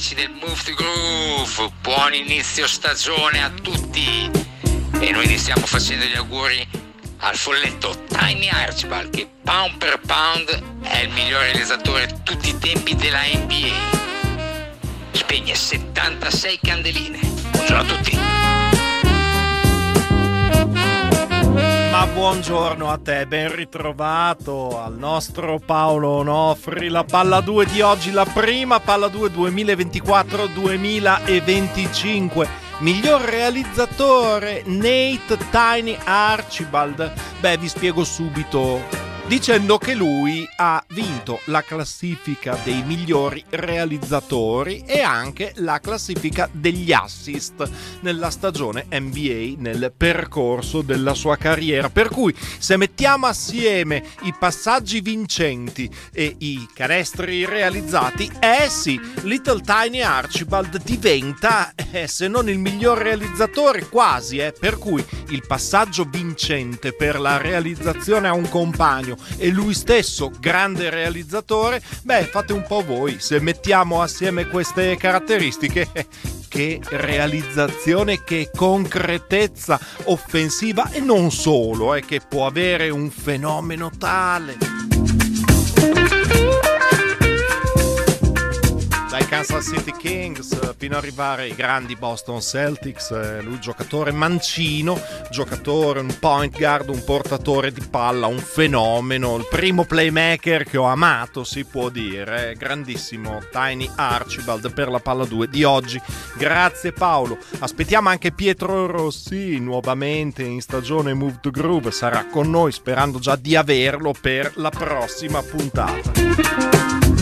amici del Move to Groove, buon inizio stagione a tutti e noi vi stiamo facendo gli auguri al folletto Tiny Archibald, che pound per pound è il miglior realizzatore di tutti i tempi della NBA. Spegne 76 candeline. Buongiorno a tutti. Ma buongiorno a te, ben ritrovato al nostro Paolo Onofri. La palla 2 di oggi, la prima palla 2 2024-2025. Miglior realizzatore Nate Tiny Archibald. Beh, vi spiego subito dicendo che lui ha vinto la classifica dei migliori realizzatori e anche la classifica degli assist nella stagione NBA, nel percorso della sua carriera. Per cui se mettiamo assieme i passaggi vincenti e i canestri realizzati, sì, Little Tiny Archibald diventa, se non il miglior realizzatore, quasi, per cui il passaggio vincente per la realizzazione a un compagno e lui stesso grande realizzatore. Beh, fate un po' voi, se mettiamo assieme queste caratteristiche, che realizzazione, che concretezza offensiva, e non solo, che può avere un fenomeno tale. Dai Kansas City Kings fino ad arrivare ai grandi Boston Celtics, lui giocatore mancino, giocatore, un point guard, un portatore di palla, un fenomeno, il primo playmaker che ho amato, si può dire. Grandissimo Tiny Archibald per la palla 2 di oggi. Grazie Paolo. Aspettiamo anche Pietro Rossi nuovamente in stagione Move to Groove, sarà con noi, sperando già di averlo per la prossima puntata.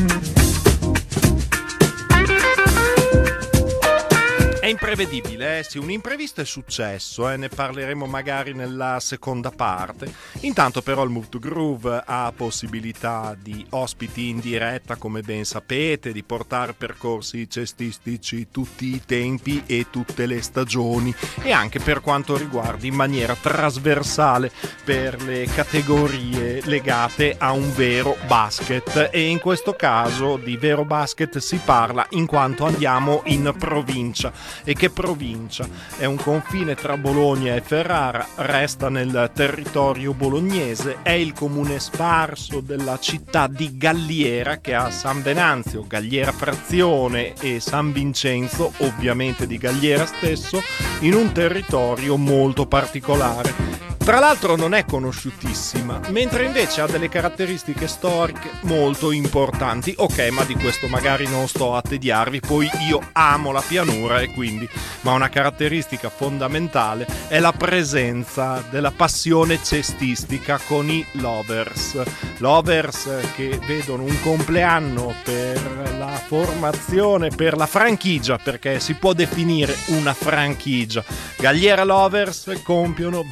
È imprevedibile, sì, un imprevisto è successo, ne parleremo magari nella seconda parte. Intanto però il Move to Groove ha possibilità di ospiti in diretta, come ben sapete, di portare percorsi cestistici tutti i tempi e tutte le stagioni, e anche per quanto riguarda in maniera trasversale per le categorie legate a un vero basket, e in questo caso di vero basket si parla in quanto andiamo in provincia. E che provincia? È un confine tra Bologna e Ferrara, resta nel territorio bolognese, è il comune sparso della città di Galliera, che ha San Venanzio, Galliera Frazione e San Vincenzo, ovviamente di Galliera stesso, in un territorio molto particolare. Tra l'altro non è conosciutissima, mentre invece ha delle caratteristiche storiche molto importanti. Ok, ma di questo magari non sto a tediarvi, poi io amo la pianura e quindi, ma una caratteristica fondamentale è la presenza della passione cestistica con i Lovers. Lovers che vedono un compleanno per la formazione, per la franchigia, perché si può definire una franchigia. Galliera Lovers compiono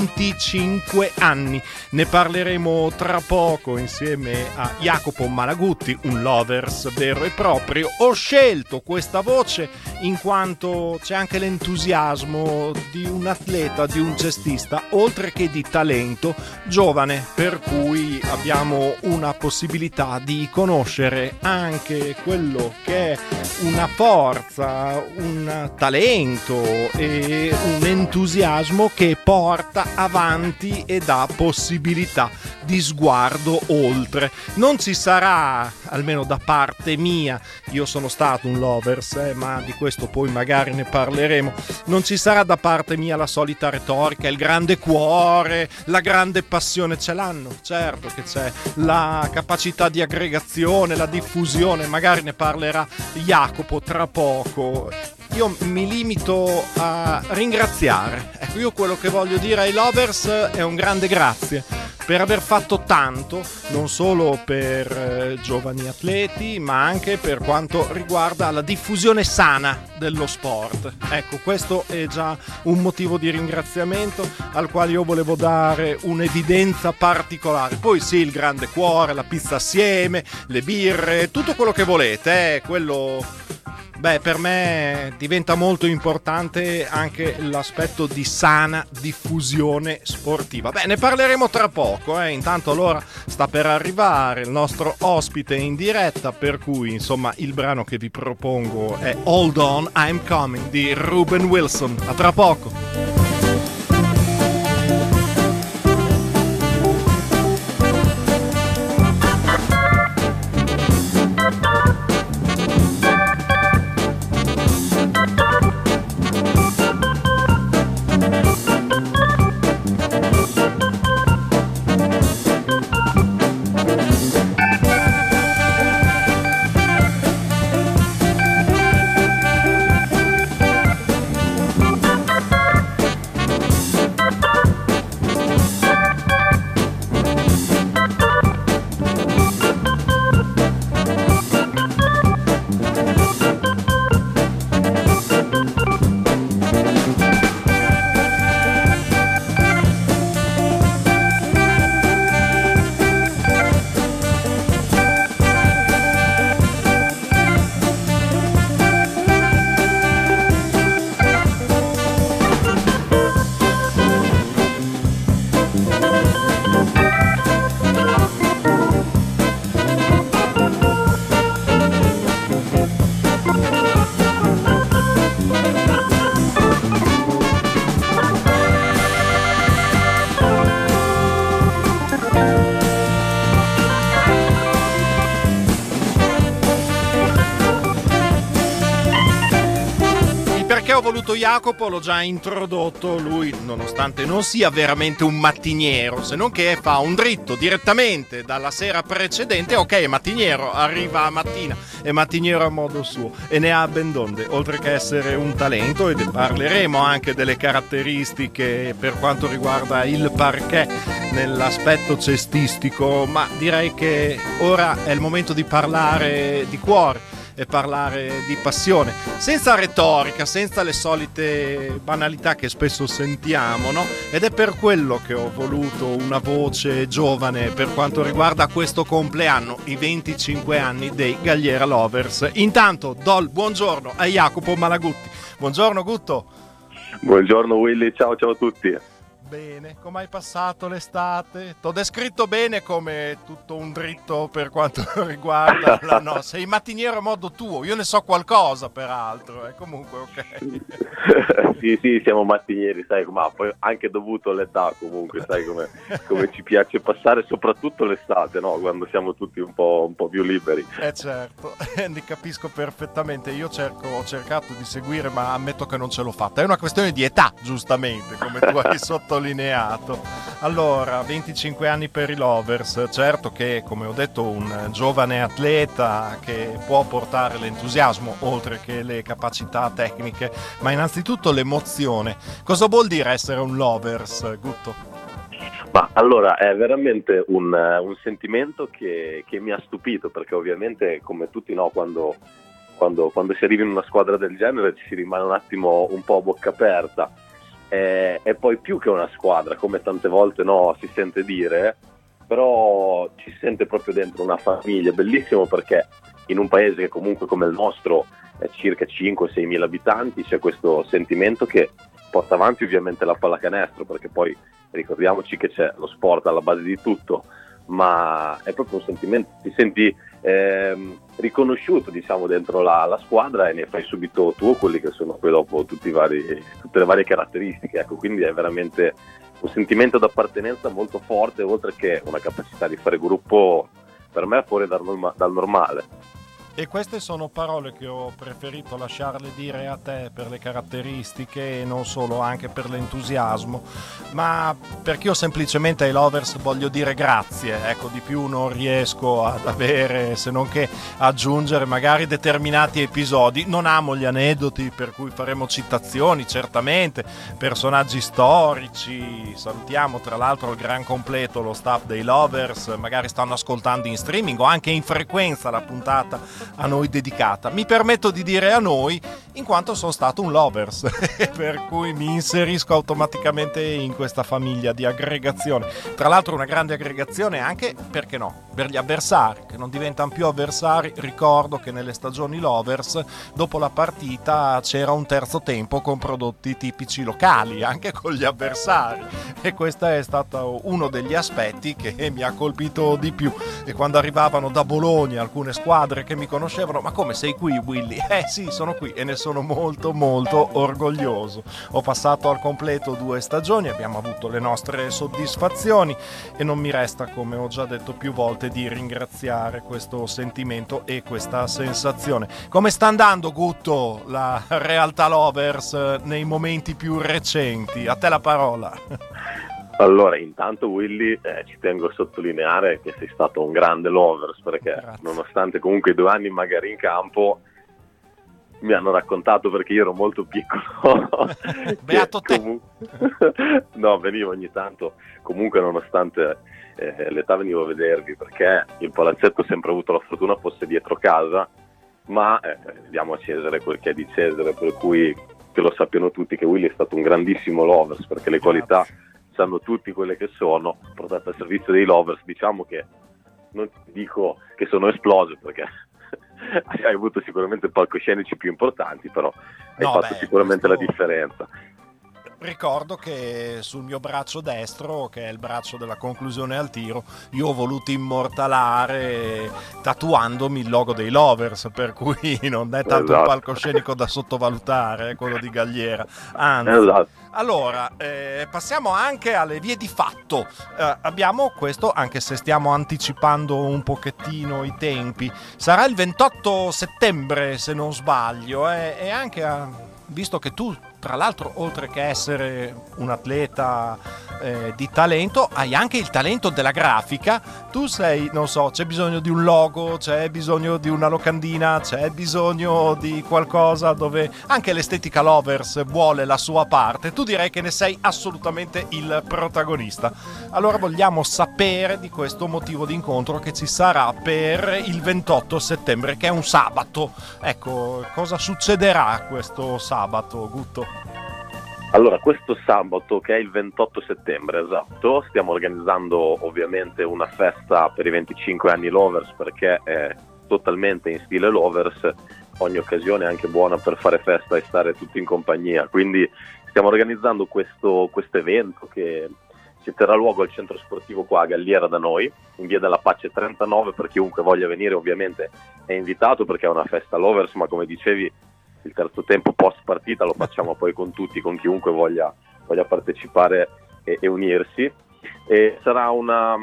25 anni. Ne parleremo tra poco insieme a Jacopo Malagutti, un Lovers vero e proprio. Ho scelto questa voce in quanto c'è anche l'entusiasmo di un atleta, di un cestista, oltre che di talento giovane, per cui abbiamo una possibilità di conoscere anche quello che è una forza, un talento e un entusiasmo che porta avanti e dà possibilità di sguardo oltre. Non ci sarà, almeno da parte mia, io sono stato un Lovers, ma di questo poi magari ne parleremo, non ci sarà da parte mia la solita retorica, il grande cuore, la grande passione. Ce l'hanno, certo che c'è, la capacità di aggregazione, la diffusione, magari ne parlerà Jacopo tra poco. Io mi limito a ringraziare. Ecco, io quello che voglio dire ai Lovers è un grande grazie per aver fatto tanto, non solo per giovani atleti, ma anche per quanto riguarda la diffusione sana dello sport. Ecco, questo è già un motivo di ringraziamento al quale io volevo dare un'evidenza particolare. Poi sì, il grande cuore, la pizza assieme, le birre, tutto quello che volete, quello Beh, per me diventa molto importante anche l'aspetto di sana diffusione sportiva. Beh, ne parleremo tra poco, Intanto allora sta per arrivare il nostro ospite in diretta, per cui insomma il brano che vi propongo è Hold On, I'm Coming di Ruben Wilson. A tra poco. Ho voluto Jacopo, l'ho già introdotto, lui nonostante non sia veramente un mattiniero, se non che fa un dritto direttamente dalla sera precedente, ok, è mattiniero, arriva a mattina, è mattiniero a modo suo e ne ha ben donde, oltre che essere un talento, e parleremo anche delle caratteristiche per quanto riguarda il parquet nell'aspetto cestistico, ma direi che ora è il momento di parlare di cuore e parlare di passione, senza retorica, senza le solite banalità che spesso sentiamo, no? Ed è per quello che ho voluto una voce giovane per quanto riguarda questo compleanno, i 25 anni dei Galliera Lovers. Intanto do il buongiorno a Jacopo Malagutti. Buongiorno Gutto. Buongiorno Willy, ciao a tutti. Bene, come hai passato l'estate? T'ho descritto bene come tutto un dritto per quanto riguarda no, sei mattiniero a modo tuo, io ne so qualcosa peraltro, comunque ok. sì, siamo mattinieri, sai, ma poi anche dovuto all'età comunque, sai come ci piace passare soprattutto l'estate, no? Quando siamo tutti un po' più liberi. Certo, ne capisco perfettamente, io ho cercato di seguire ma ammetto che non ce l'ho fatta, è una questione di età giustamente, come tu hai sottolineato. Allora, 25 anni per i Lovers, certo che come ho detto un giovane atleta che può portare l'entusiasmo oltre che le capacità tecniche, ma innanzitutto l'emozione. Cosa vuol dire essere un Lovers, Gutto? Ma allora è veramente un sentimento che mi ha stupito, perché ovviamente come tutti no, quando si arriva in una squadra del genere ci si rimane un attimo un po' a bocca aperta. E poi più che una squadra, come tante volte no, si sente dire, però ci si sente proprio dentro una famiglia. Bellissimo, perché in un paese che comunque come il nostro è circa 5-6 mila abitanti c'è questo sentimento che porta avanti ovviamente la pallacanestro, perché poi ricordiamoci che c'è lo sport alla base di tutto, ma è proprio un sentimento, ti senti riconosciuto diciamo dentro la squadra e ne fai subito tu quelli che sono poi dopo tutte le varie caratteristiche, ecco, quindi è veramente un sentimento d'appartenenza molto forte, oltre che una capacità di fare gruppo per me fuori dal normale. E queste sono parole che ho preferito lasciarle dire a te per le caratteristiche e non solo, anche per l'entusiasmo, ma perché io semplicemente ai Lovers voglio dire grazie, ecco, di più non riesco ad avere se non che aggiungere magari determinati episodi. Non amo gli aneddoti per cui faremo citazioni, certamente, personaggi storici, salutiamo tra l'altro il gran completo, lo staff dei Lovers, magari stanno ascoltando in streaming o anche in frequenza la puntata a noi dedicata. Mi permetto di dire a noi in quanto sono stato un lovers, per cui mi inserisco automaticamente in questa famiglia di aggregazione. Tra l'altro una grande aggregazione anche, perché no, per gli avversari, che non diventano più avversari. Ricordo che nelle stagioni lovers, dopo la partita, c'era un terzo tempo con prodotti tipici locali, anche con gli avversari, e questo è stato uno degli aspetti che mi ha colpito di più. E quando arrivavano da Bologna alcune squadre che mi conoscevano: ma come sei qui, Willy? Sì, sono qui, e ne sono molto molto orgoglioso. Ho passato al completo 2 stagioni, abbiamo avuto le nostre soddisfazioni e non mi resta, come ho già detto più volte, di ringraziare questo sentimento e questa sensazione. Come sta andando, Gutto, la Realtà Lovers nei momenti più recenti? A te la parola. Allora, intanto Willy, ci tengo a sottolineare che sei stato un grande lovers, perché Grazie. Nonostante comunque i 2 anni magari in campo, mi hanno raccontato, perché io ero molto piccolo, Beato te. No, venivo ogni tanto, comunque nonostante l'età venivo a vedervi, perché il palazzetto ho sempre avuto la fortuna fosse dietro casa, ma diamo a Cesare quel che è di Cesare, per cui che lo sappiano tutti che Willy è stato un grandissimo lovers, perché le qualità sanno tutti quelle che sono, portate al servizio dei lovers. Diciamo che non ti dico che sono esploso, perché hai avuto sicuramente palcoscenici più importanti, però hai fatto sicuramente la differenza. Ricordo che sul mio braccio destro, che è il braccio della conclusione al tiro, io ho voluto immortalare tatuandomi il logo dei lovers, per cui non è tanto un palcoscenico da sottovalutare, quello di Galliera, anzi. Esatto. Allora, passiamo anche alle vie di fatto. Abbiamo questo, anche se stiamo anticipando un pochettino i tempi, sarà il 28 settembre se non sbaglio, e anche visto che tu, tra l'altro, oltre che essere un atleta di talento, hai anche il talento della grafica. Tu sei, non so, c'è bisogno di un logo, c'è bisogno di una locandina, c'è bisogno di qualcosa dove anche l'estetica lovers vuole la sua parte. Tu direi che ne sei assolutamente il protagonista. Allora vogliamo sapere di questo motivo di incontro che ci sarà per il 28 settembre, che è un sabato. Ecco, cosa succederà questo sabato, Gutto? Allora, questo sabato, che è il 28 settembre, esatto, stiamo organizzando ovviamente una festa per i 25 anni lovers, perché è totalmente in stile lovers. Ogni occasione è anche buona per fare festa e stare tutti in compagnia, quindi stiamo organizzando questo evento che si terrà luogo al centro sportivo qua a Galliera da noi, in via della Pace 39. Per chiunque voglia venire ovviamente è invitato, perché è una festa lovers, ma come dicevi il terzo tempo post partita lo facciamo poi con tutti, con chiunque voglia partecipare e unirsi, e sarà una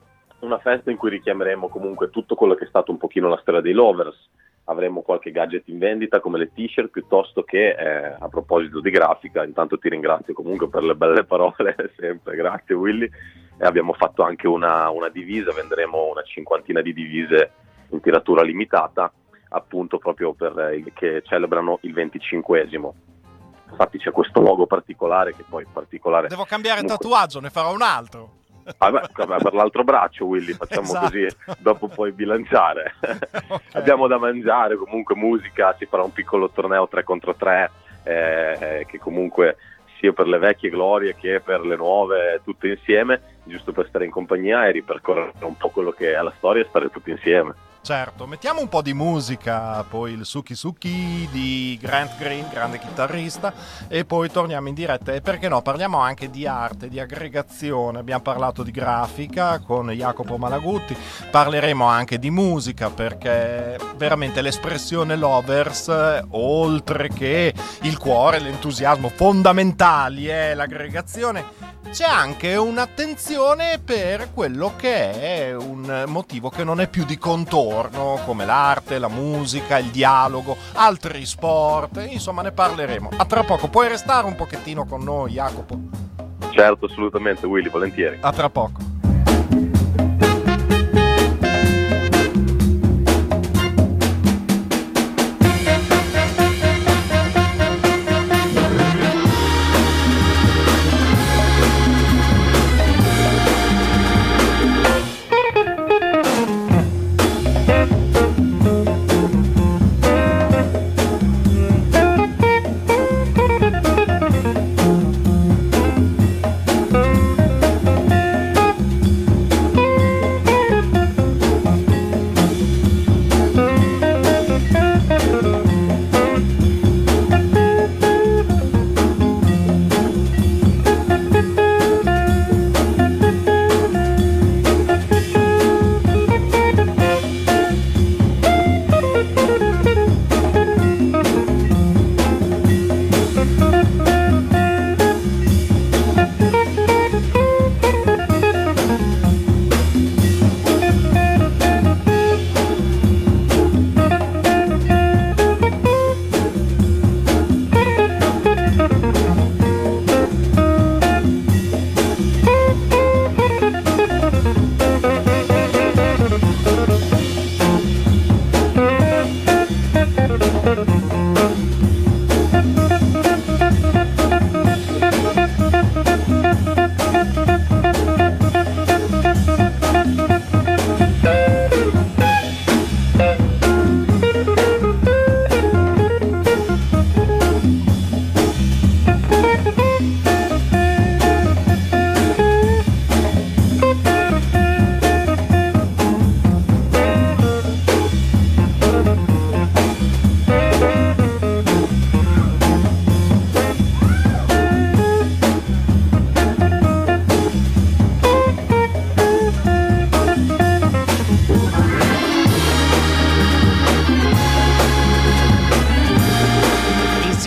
festa in cui richiameremo comunque tutto quello che è stato un pochino la storia dei lovers. Avremo qualche gadget in vendita come le t-shirt, piuttosto che a proposito di grafica, intanto ti ringrazio comunque per le belle parole sempre, grazie Willy. E abbiamo fatto anche una divisa, venderemo una 50ina di divise in tiratura limitata, appunto proprio che celebrano il 25esimo. Infatti c'è questo logo particolare che poi particolare. Devo cambiare tatuaggio, ne farò un altro. Per l'altro braccio, Willy, facciamo esatto. Così, dopo puoi bilanciare. Okay. Abbiamo da mangiare, comunque musica, si farà un piccolo torneo 3 contro 3 che comunque sia per le vecchie glorie che per le nuove, tutte insieme, giusto per stare in compagnia e ripercorrere un po' quello che è la storia e stare tutti insieme. Certo, mettiamo un po' di musica, poi il Suki Suki di Grant Green, grande chitarrista, e poi torniamo in diretta. E perché no, parliamo anche di arte, di aggregazione. Abbiamo parlato di grafica con Jacopo Malagutti, parleremo anche di musica, perché veramente l'espressione lovers, oltre che il cuore, l'entusiasmo, fondamentali è l'aggregazione, c'è anche un'attenzione per quello che è un motivo che non è più di contorno, come l'arte, la musica, il dialogo, altri sport, insomma ne parleremo. A tra poco, puoi restare un pochettino con noi, Jacopo? Certo, assolutamente Willy, volentieri. A tra poco.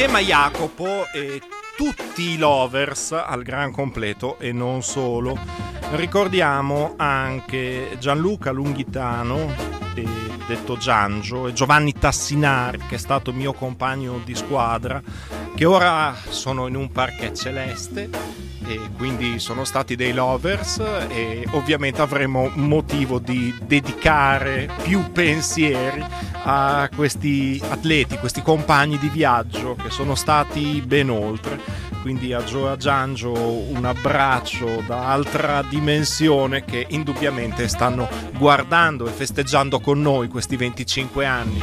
Insieme a Jacopo e tutti i lovers al gran completo e non solo, ricordiamo anche Gianluca Lunghitano, detto Giangio, e Giovanni Tassinari, che è stato mio compagno di squadra, che ora sono in un parquet celeste e quindi sono stati dei lovers, e ovviamente avremo motivo di dedicare più pensieri a questi atleti, questi compagni di viaggio che sono stati ben oltre. Quindi a Gio e a Giangio un abbraccio da altra dimensione, che indubbiamente stanno guardando e festeggiando con noi questi 25 anni.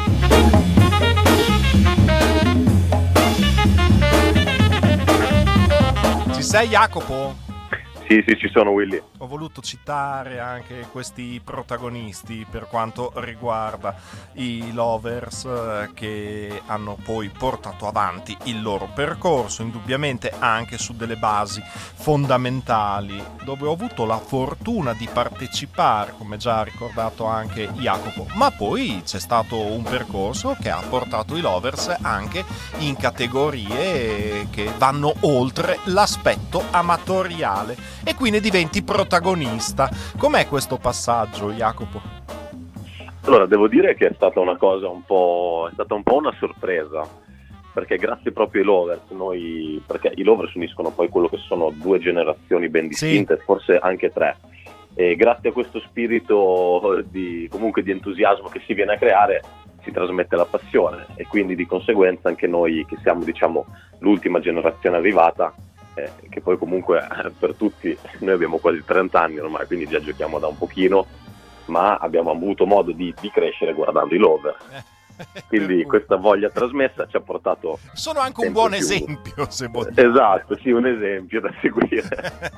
Ci sei, Jacopo? Sì, ci sono, Willy. Ho voluto citare anche questi protagonisti per quanto riguarda i lovers che hanno poi portato avanti il loro percorso, indubbiamente anche su delle basi fondamentali, dove ho avuto la fortuna di partecipare, come già ha ricordato anche Jacopo, ma poi c'è stato un percorso che ha portato i lovers anche in categorie che vanno oltre l'aspetto amatoriale, e quindi diventi protagonista. Com'è questo passaggio, Jacopo? Allora, devo dire che è stata una cosa è stata un po' una sorpresa, perché grazie proprio ai lovers, perché i lovers uniscono poi quello che sono due generazioni ben distinte, sì, forse anche tre, e grazie a questo spirito di entusiasmo che si viene a creare, si trasmette la passione, e quindi di conseguenza anche noi, che siamo l'ultima generazione arrivata, che poi comunque per tutti, noi abbiamo quasi 30 anni ormai, quindi già giochiamo da un pochino, ma abbiamo avuto modo di crescere guardando i lover. Quindi questa voglia trasmessa ci ha portato... Sono anche un buon esempio, se vuoi. Esatto, sì, un esempio da seguire.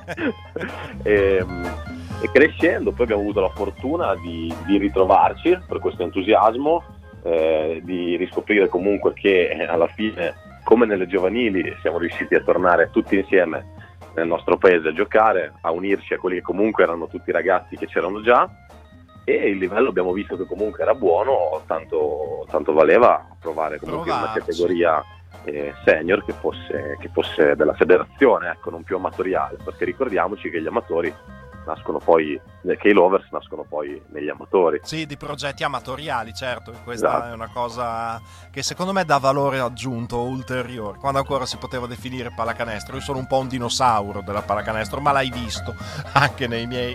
E crescendo poi abbiamo avuto la fortuna di ritrovarci per questo entusiasmo, di riscoprire comunque che alla fine, come nelle giovanili, siamo riusciti a tornare tutti insieme nel nostro paese a giocare, a unirci a quelli che comunque erano tutti ragazzi che c'erano già, e il livello abbiamo visto che comunque era buono, tanto valeva provare comunque una categoria senior che fosse della federazione, ecco, non più amatoriale, perché ricordiamoci che gli amatori nascono poi, che i lovers nascono poi negli amatori. Sì, di progetti amatoriali, certo, questa esatto. È una cosa che secondo me dà valore aggiunto ulteriore, quando ancora si poteva definire pallacanestro. Io sono un po' un dinosauro della pallacanestro, ma l'hai visto anche nelle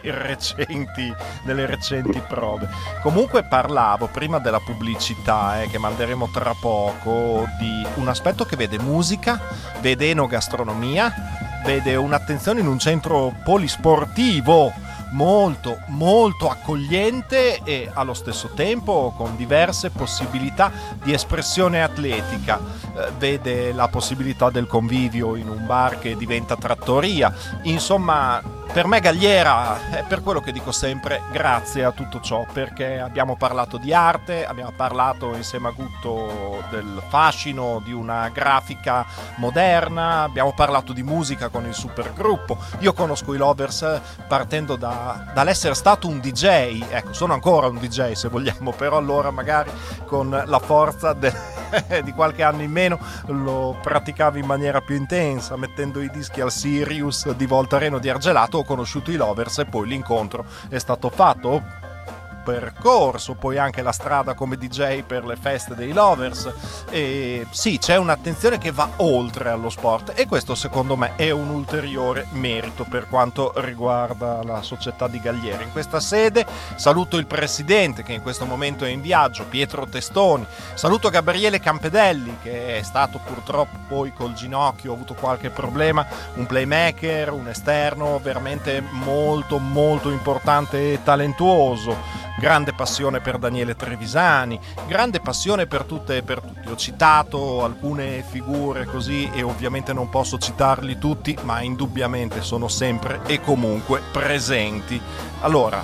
recenti prove. Comunque parlavo prima della pubblicità, che manderemo tra poco, di un aspetto che vede musica, vede enogastronomia, vede un'attenzione in un centro polisportivo molto molto accogliente e allo stesso tempo con diverse possibilità di espressione atletica. Vede la possibilità del convivio in un bar che diventa trattoria. Insomma, per me Galliera è per quello che dico sempre grazie a tutto ciò, perché abbiamo parlato di arte, abbiamo parlato insieme a Gutto del fascino di una grafica moderna, abbiamo parlato di musica con il supergruppo. Io conosco i lovers partendo dall'essere stato un DJ, ecco, sono ancora un DJ se vogliamo, però allora magari con la forza di qualche anno in meno lo praticavo in maniera più intensa, mettendo i dischi al Sirius di Voltareno di Argelato. Ho conosciuto i lovers e poi l'incontro è stato fatto. Percorso poi anche la strada come DJ per le feste dei lovers, e sì, c'è un'attenzione che va oltre allo sport, e questo secondo me è un ulteriore merito per quanto riguarda la società di Galliera. In questa sede saluto il presidente, che in questo momento è in viaggio, Pietro Testoni, saluto Gabriele Campedelli, che è stato purtroppo poi col ginocchio, ha avuto qualche problema, un playmaker, un esterno veramente molto molto importante e talentuoso. Grande passione per Daniele Trevisani, grande passione per tutte e per tutti. Ho citato alcune figure così e ovviamente non posso citarli tutti, ma indubbiamente sono sempre e comunque presenti. Allora,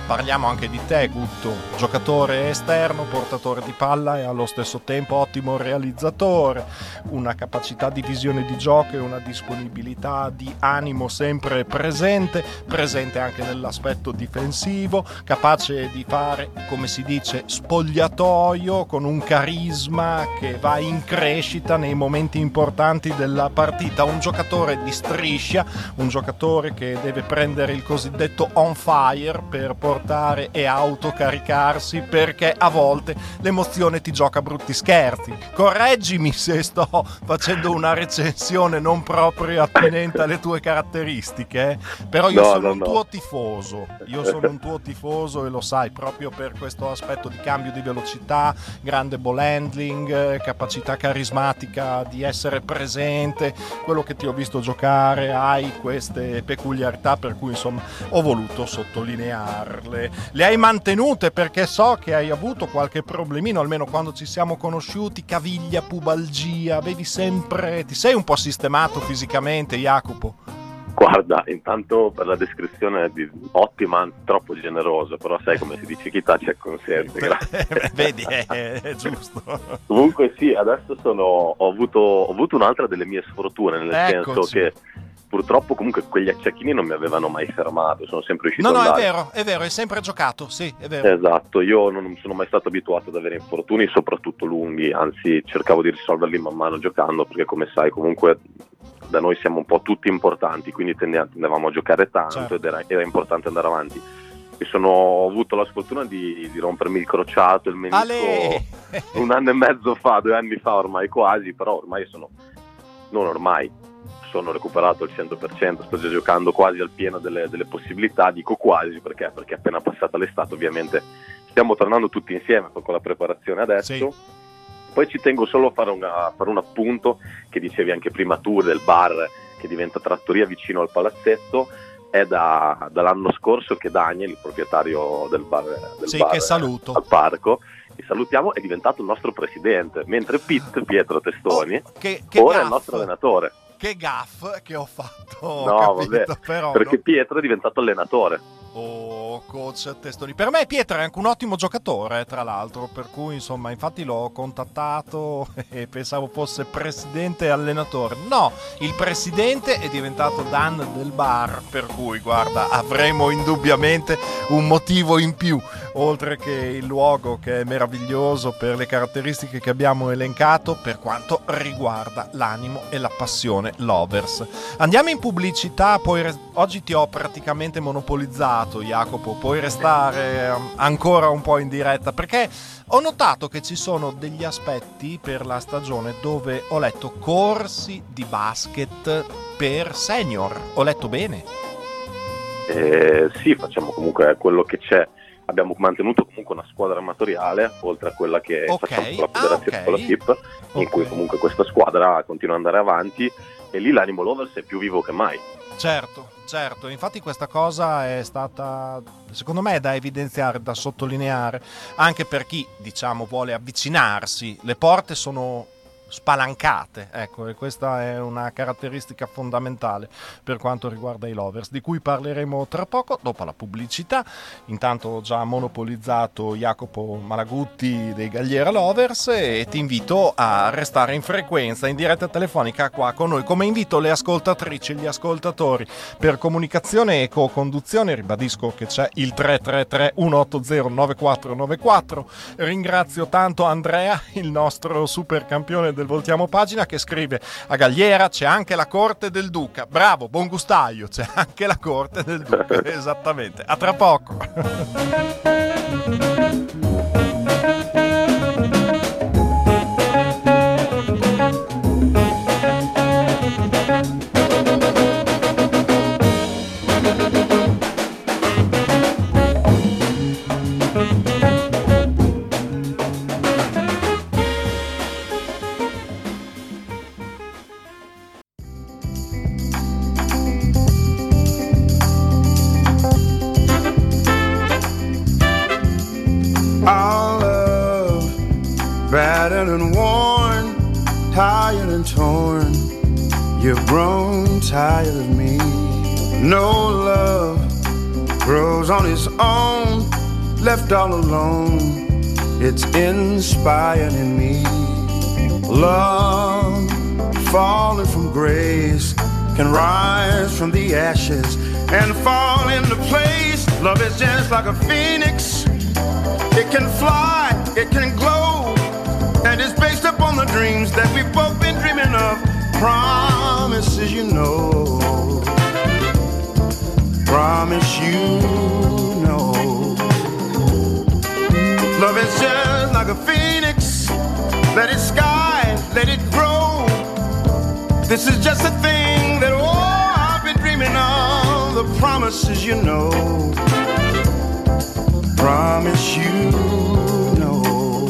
Parliamo anche di te, Gutto, giocatore esterno, portatore di palla e allo stesso tempo ottimo realizzatore, una capacità di visione di gioco e una disponibilità di animo sempre presente anche nell'aspetto difensivo, capace di fare, come si dice, spogliatoio, con un carisma che va in crescita nei momenti importanti della partita, un giocatore di striscia, un giocatore che deve prendere il cosiddetto on fire per portare e autocaricarsi, perché a volte l'emozione ti gioca brutti scherzi. Correggimi se sto facendo una recensione non proprio attinente alle tue caratteristiche, però io sono un tuo tifoso, e lo sai, proprio per questo aspetto di cambio di velocità, grande ball handling, capacità carismatica di essere presente, quello che ti ho visto giocare, hai queste peculiarità per cui insomma ho voluto sottolinearle. Le hai mantenute, perché so che hai avuto qualche problemino, almeno quando ci siamo conosciuti, caviglia, pubalgia, ti sei un po' sistemato fisicamente, Jacopo? Guarda, intanto per la descrizione ottima, troppo generosa, però sai come si dice, chi tace consente. Grazie. Vedi, è giusto. Comunque sì, adesso ho avuto un'altra delle mie sfortune, nel senso che purtroppo comunque quegli acciacchini non mi avevano mai fermato, sono sempre riuscito ad andare. No, è vero, hai sempre giocato, sì, è vero. Esatto, io non sono mai stato abituato ad avere infortuni, soprattutto lunghi, anzi cercavo di risolverli man mano giocando, perché come sai comunque da noi siamo un po' tutti importanti, quindi tendevamo a giocare tanto, certo. Ed era importante andare avanti. E ho avuto la sfortuna di rompermi il crociato, il menisco un anno e mezzo fa, 2 anni fa ormai quasi, però sono recuperato al 100%, sto già giocando quasi al pieno delle possibilità, dico quasi perché appena passata l'estate ovviamente stiamo tornando tutti insieme con la preparazione adesso. Sì. Poi ci tengo solo a fare un appunto che dicevi anche prima tu del bar che diventa trattoria vicino al palazzetto. È dall'anno scorso che Daniel, il proprietario del bar che saluto al parco, che salutiamo, è diventato il nostro presidente, mentre Pietro Testoni ora è il nostro allenatore. Che gaff che ho fatto, no, capito, vabbè, però, perché Pietro è diventato allenatore. Oh, coach Testoni. Per me Pietro è anche un ottimo giocatore, tra l'altro, per cui insomma, infatti l'ho contattato e pensavo fosse presidente e allenatore. No, il presidente è diventato Dan del bar, per cui guarda, avremo indubbiamente un motivo in più, oltre che il luogo che è meraviglioso per le caratteristiche che abbiamo elencato, per quanto riguarda l'animo e la passione Lovers. Andiamo in pubblicità, poi oggi ti ho praticamente monopolizzato, Jacopo, puoi restare ancora un po' in diretta, perché ho notato che ci sono degli aspetti per la stagione dove ho letto corsi di basket per senior. Ho letto bene? Sì, facciamo comunque quello che c'è. Abbiamo mantenuto comunque una squadra amatoriale, oltre a quella che facciamo con la federazione, con la FIP, in cui comunque questa squadra continua ad andare avanti, e lì l'animo Lovers è più vivo che mai. Certo, infatti questa cosa è stata, secondo me, da evidenziare, da sottolineare, anche per chi, diciamo, vuole avvicinarsi. Le porte sono spalancate, ecco, e questa è una caratteristica fondamentale per quanto riguarda i Lovers, di cui parleremo tra poco dopo la pubblicità. Intanto ho già monopolizzato Jacopo Malagutti dei Galliera Lovers e ti invito a restare in frequenza in diretta telefonica qua con noi, come invito le ascoltatrici e gli ascoltatori per comunicazione e co-conduzione. Ribadisco che c'è il 333 180 9494. Ringrazio tanto Andrea, il nostro super campione del Voltiamo Pagina, che scrive: a Galliera c'è anche la corte del Duca. Bravo, buon gustaio, c'è anche la corte del Duca. Esattamente, a tra poco. Battered and worn, tired and torn, you've grown tired of me. No love grows on its own, left all alone. It's inspiring me. Love falling from grace can rise from the ashes and fall into place. Love is just like a phoenix. It can fly, it can glow, and it's based upon the dreams that we've both been dreaming of. Promises, you know. Promise, you know. Love is just like a phoenix. Let it sky, let it grow. This is just a thing that, oh, I've been dreaming of. The promises, you know. Promise, you know.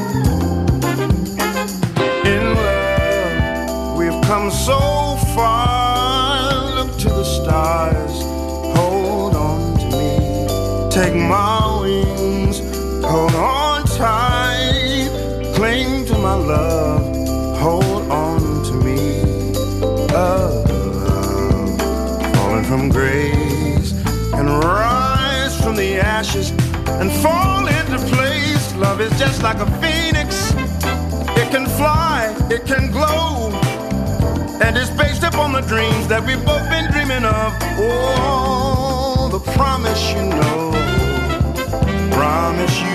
In love, we've come so far. Look to the stars. Hold on to me. Take my wings. Hold on tight. Cling to my love. Hold on to me. Love, falling from grace and rise from the ashes and fall into place. Love is just like a phoenix. It can fly, it can glow, and it's based upon the dreams that we've both been dreaming of. Oh, the promise, you know. Promise, you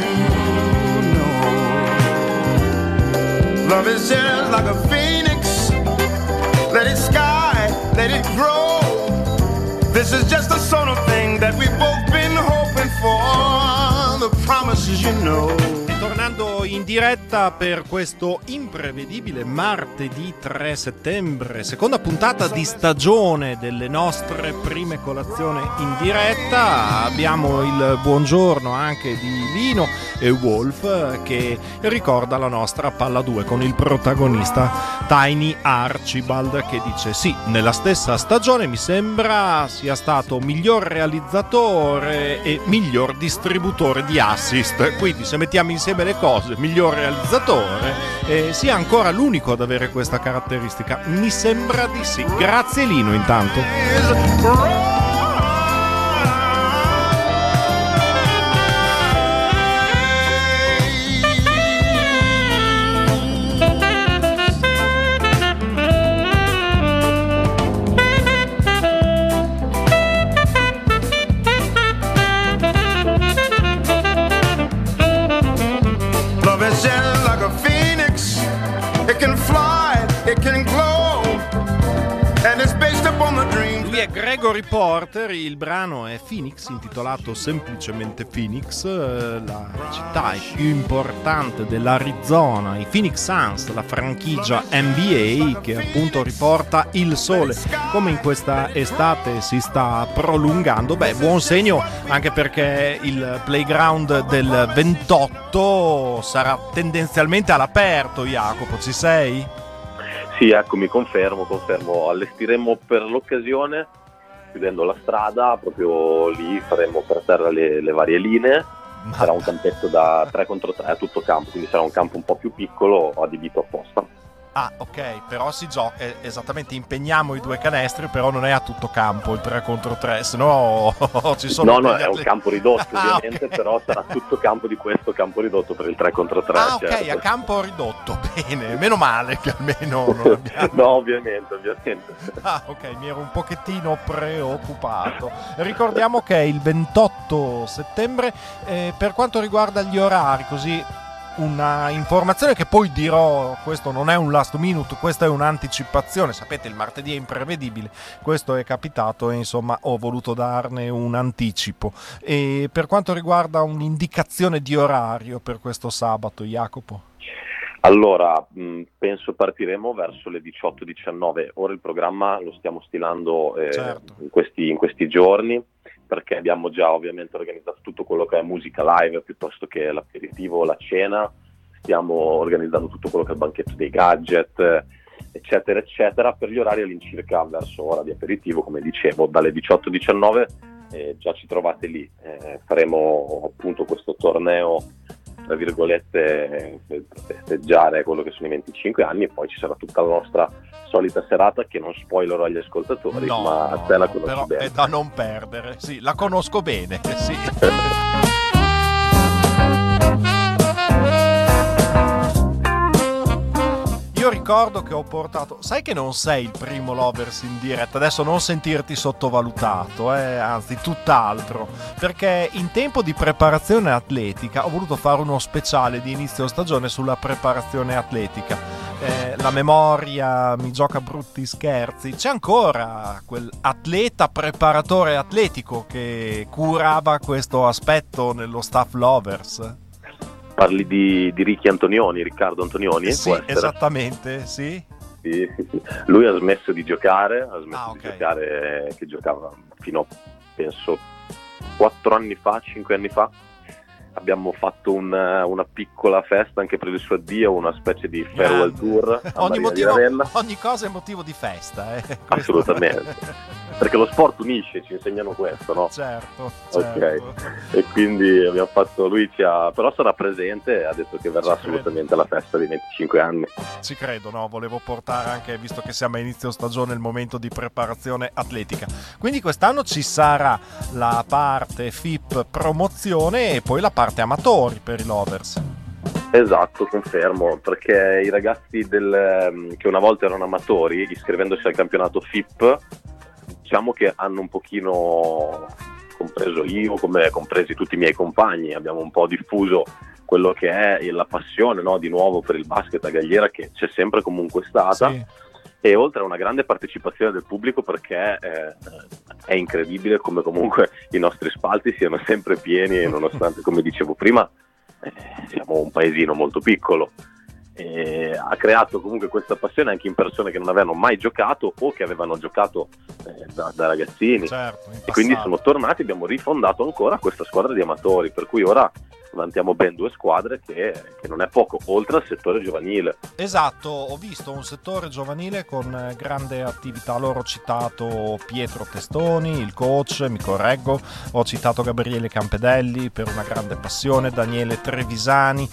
know. Love is just like a phoenix. Let it sky, let it grow. This is just the sort of thing that we've both been hoping for. The promises, you know. Tornando in diretta per questo imprevedibile martedì 3 settembre, seconda puntata di stagione delle nostre prime colazioni in diretta. Abbiamo il buongiorno anche di Lino e Wolf che ricorda la nostra palla 2 con il protagonista Tiny Archibald che dice: sì, nella stessa stagione mi sembra sia stato miglior realizzatore e miglior distributore di assist, quindi se mettiamo insieme le cose, miglior realizzatore, sia ancora l'unico ad avere questa caratteristica. Mi sembra di sì. Grazie Lino intanto. Lui è Gregory Porter, il brano è Phoenix, intitolato semplicemente Phoenix, la città più importante dell'Arizona, i Phoenix Suns, la franchigia NBA che appunto riporta il sole, come in questa estate si sta prolungando. Beh, buon segno anche perché il playground del 28 sarà tendenzialmente all'aperto. Jacopo, ci sei? Sì, eccomi, confermo. Allestiremo per l'occasione, chiudendo la strada, proprio lì faremo per terra le varie linee. Sarà un campetto da 3 contro 3 a tutto campo, quindi sarà un campo un po' più piccolo, adibito apposta. Ah, ok, però si gioca, esattamente, impegniamo i 2 canestri, però non è a tutto campo il 3 contro 3, sennò ci sono... No, è un campo ridotto ovviamente, okay. Però sarà tutto campo di questo campo ridotto per il 3 contro 3. Ah, ok, certo. A campo ridotto, bene, meno male che almeno non abbiamo... No, ovviamente. Ah, ok, mi ero un pochettino preoccupato. Ricordiamo che è il 28 settembre, per quanto riguarda gli orari, così... Una informazione che poi dirò, questo non è un last minute, questa è un'anticipazione, sapete il martedì è imprevedibile, questo è capitato e insomma ho voluto darne un anticipo. E per quanto riguarda un'indicazione di orario per questo sabato, Jacopo? Allora, penso partiremo verso le 18-19, ora il programma lo stiamo stilando certo. in questi giorni, perché abbiamo già ovviamente organizzato tutto quello che è musica live piuttosto che l'aperitivo, la cena, stiamo organizzando tutto quello che è il banchetto dei gadget, eccetera eccetera. Per gli orari all'incirca verso ora di aperitivo, come dicevo, dalle 18-19 già ci trovate lì, faremo appunto questo torneo tra virgolette, festeggiare quello che sono i 25 anni, e poi ci sarà tutta la nostra solita serata che non spoilerò agli ascoltatori, ma te la conosci però bene. È da non perdere, sì, la conosco bene, sì. Io ricordo che ho portato, sai che non sei il primo Lovers in diretta, adesso non sentirti sottovalutato, anzi tutt'altro, perché in tempo di preparazione atletica ho voluto fare uno speciale di inizio stagione sulla preparazione atletica. La memoria mi gioca brutti scherzi, c'è ancora quel atleta preparatore atletico che curava questo aspetto nello staff Lovers? Parli di Riccardo Antonioni? Sì, esattamente, sì. Sì. Lui ha smesso di giocare, Okay. di giocare, che giocava fino a, penso, 4 anni fa, 5 anni fa. Abbiamo fatto una piccola festa anche per il suo addio, una specie di farewell tour a ogni cosa è motivo di festa, Assolutamente, perché lo sport unisce, ci insegnano questo, no? Certo. Ok, e quindi abbiamo fatto, però sarà presente e ha detto che verrà assolutamente alla festa dei 25 anni. Ci credo, no? Volevo portare anche, visto che siamo a inizio stagione, il momento di preparazione atletica. Quindi quest'anno ci sarà la parte FIP promozione e poi la parte amatori per i Lovers. Esatto, confermo, perché i ragazzi che una volta erano amatori, iscrivendosi al campionato FIP, diciamo che hanno un pochino, compreso io, come compresi tutti i miei compagni, abbiamo un po' diffuso quello che è la passione, no, di nuovo per il basket a Galliera, che c'è sempre comunque stata. Sì. E oltre a una grande partecipazione del pubblico, perché è incredibile come comunque i nostri spalti siano sempre pieni, e nonostante, come dicevo prima, siamo un paesino molto piccolo. Ha creato comunque questa passione anche in persone che non avevano mai giocato o che avevano giocato da ragazzini. Certo, e quindi sono tornati, abbiamo rifondato ancora questa squadra di amatori, per cui ora vantiamo ben 2 squadre che non è poco, oltre al settore giovanile. Esatto, ho visto un settore giovanile con grande attività. Loro ho citato Pietro Testoni, il coach, mi correggo, ho citato Gabriele Campedelli per una grande passione, Daniele Trevisani.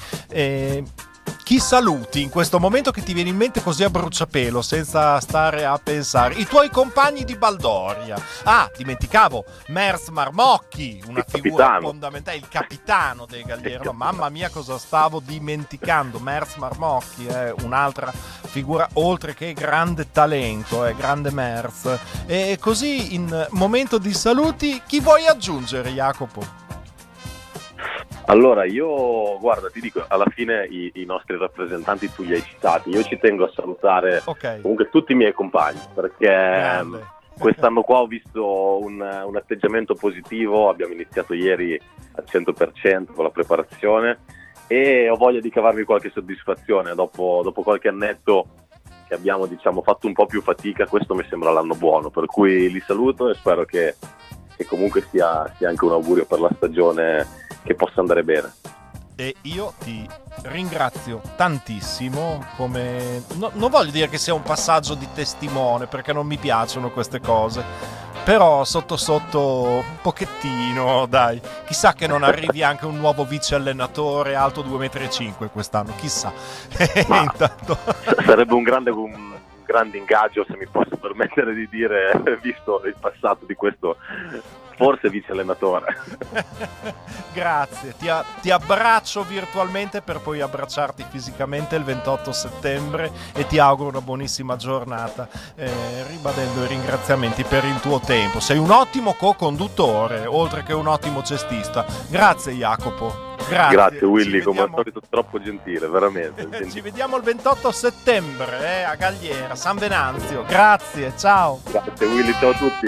Chi saluti in questo momento che ti viene in mente così a bruciapelo, senza stare a pensare? I tuoi compagni di Baldoria. Dimenticavo Mers Marmocchi, una figura fondamentale, il capitano dei Galliera. Mamma mia, cosa stavo dimenticando? Mers Marmocchi è un'altra figura, oltre che grande talento, è grande Mers. E così, in momento di saluti, chi vuoi aggiungere, Jacopo? Allora, io, guarda, ti dico, alla fine i nostri rappresentanti tu li hai citati. Io ci tengo a salutare comunque tutti i miei compagni, perché quest'anno qua ho visto un atteggiamento positivo. Abbiamo iniziato ieri al 100% con la preparazione e ho voglia di cavarmi qualche soddisfazione dopo qualche annetto che abbiamo, diciamo, fatto un po' più fatica. Questo mi sembra l'anno buono, per cui li saluto e spero che comunque sia anche un augurio per la stagione che possa andare bene. E io ti ringrazio tantissimo, non voglio dire che sia un passaggio di testimone, perché non mi piacciono queste cose, però sotto un pochettino, dai, chissà che non arrivi anche un nuovo vice allenatore alto 2,5 m quest'anno, chissà. Intanto sarebbe un grande ingaggio, se mi posso permettere di dire, visto il passato di questo forse vice allenatore. Grazie, ti abbraccio virtualmente per poi abbracciarti fisicamente il 28 settembre e ti auguro una buonissima giornata, ribadendo i ringraziamenti per il tuo tempo. Sei un ottimo co-conduttore, oltre che un ottimo cestista. Grazie Jacopo. Grazie Willy, come al solito troppo gentile, veramente. Ci vediamo il 28 settembre a Galliera, San Venanzio. Grazie, ciao. Grazie Willy, ciao a tutti.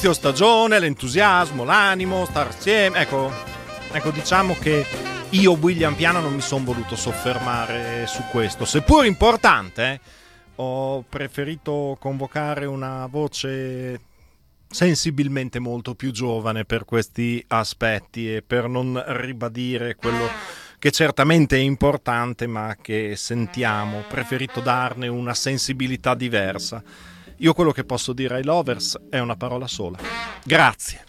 inizio stagione, l'entusiasmo, l'animo, star assieme. Ecco, diciamo che io, William Piana, non mi sono voluto soffermare su questo, seppur importante. Ho preferito convocare una voce sensibilmente molto più giovane per questi aspetti e per non ribadire quello che certamente è importante ma che sentiamo. Ho preferito darne una sensibilità diversa. Io quello che posso dire ai lovers è una parola sola: grazie.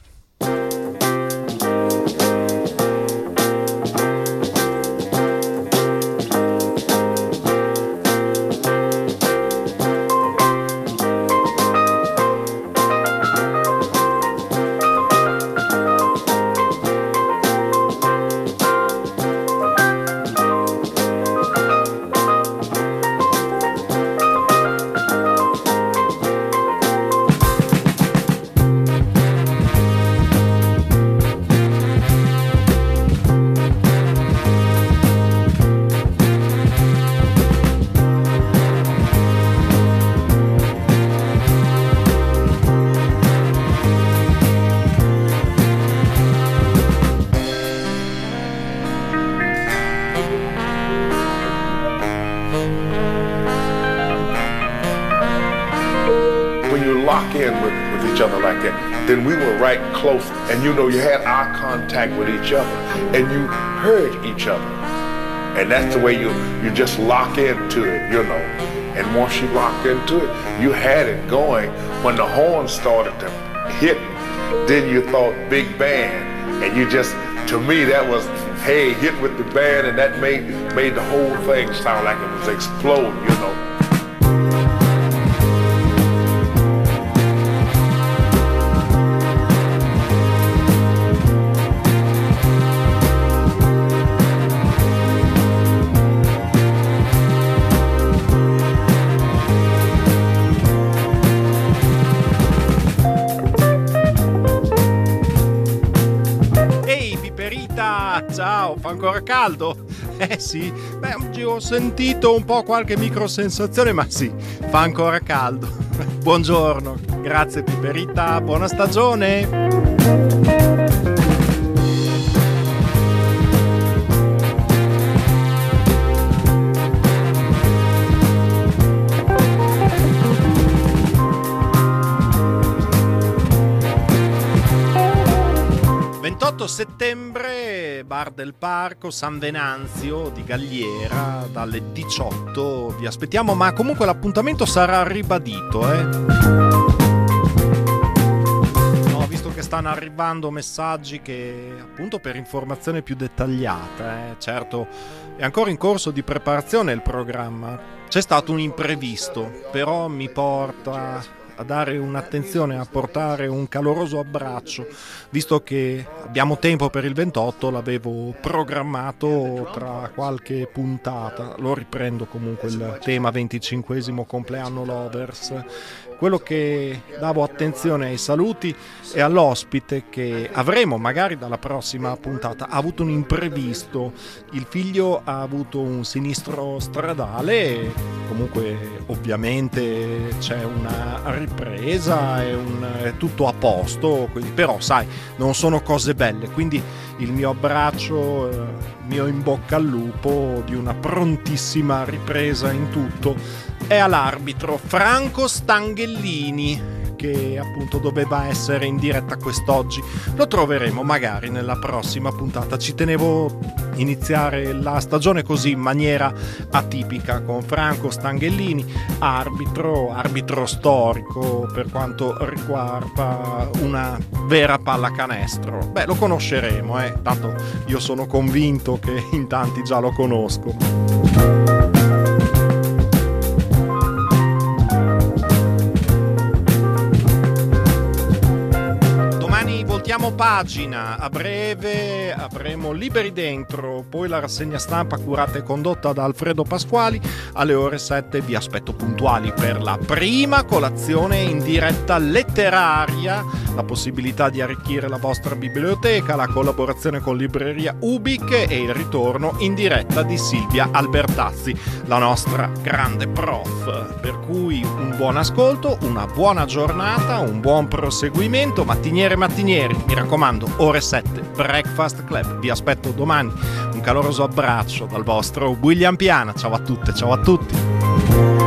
Then we were right close, and you had eye contact with each other, and you heard each other, and that's the way you just lock into it, And once you locked into it, you had it going. When the horn started to hit, then you thought big band, and you just, to me, that was, hey, hit with the band, and that made the whole thing sound like it was exploding, Ciao, fa ancora caldo? Sì, oggi ho sentito un po' qualche microsensazione, ma sì, fa ancora caldo. Buongiorno, grazie Piperita, buona stagione! 28 settembre, Bar del Parco, San Venanzio di Galliera, dalle 18 vi aspettiamo, ma comunque l'appuntamento sarà ribadito, No, visto che stanno arrivando messaggi che, appunto, per informazione più dettagliata, certo, è ancora in corso di preparazione il programma, c'è stato un imprevisto, però mi porta a dare un'attenzione, a portare un caloroso abbraccio, visto che abbiamo tempo per il 28, l'avevo programmato tra qualche puntata, lo riprendo comunque il tema 25esimo compleanno Lovers. Quello che davo attenzione ai saluti e all'ospite che avremo magari dalla prossima puntata. Ha avuto un imprevisto, il figlio ha avuto un sinistro stradale e comunque ovviamente c'è una ripresa, è tutto a posto, però sai, non sono cose belle, quindi il mio abbraccio, il mio in bocca al lupo di una prontissima ripresa in tutto è all'arbitro Franco Stanghellini, che appunto doveva essere in diretta quest'oggi. Lo troveremo magari nella prossima puntata. Ci tenevo iniziare la stagione così, in maniera atipica, con Franco Stanghellini, arbitro storico per quanto riguarda una vera pallacanestro. Lo conosceremo, tanto io sono convinto che in tanti già lo conosco. pagina. A breve avremo Liberi Dentro, poi la rassegna stampa curata e condotta da Alfredo Pasquali. Alle ore 7 vi aspetto puntuali per la prima colazione in diretta letteraria, la possibilità di arricchire la vostra biblioteca, la collaborazione con Libreria Ubik e il ritorno in diretta di Silvia Albertazzi, la nostra grande prof. Per cui un buon ascolto, una buona giornata, un buon proseguimento. Mattiniere e mattinieri, mi raccomando, ore 7, Breakfast Club. Vi aspetto domani. Un caloroso abbraccio dal vostro William Piana. Ciao a tutte, ciao a tutti.